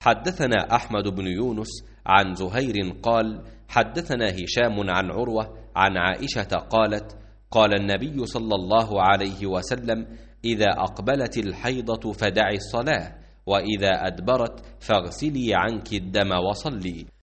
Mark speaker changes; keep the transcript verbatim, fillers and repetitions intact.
Speaker 1: حدثنا أحمد بن يونس عن زهير قال حدثنا هشام عن عروة عن عائشة قالت قال النبي صلى الله عليه وسلم إذا أقبلت الحيضة فدعي الصلاة، وإذا أدبرت فاغسلي عنك الدم وصلي.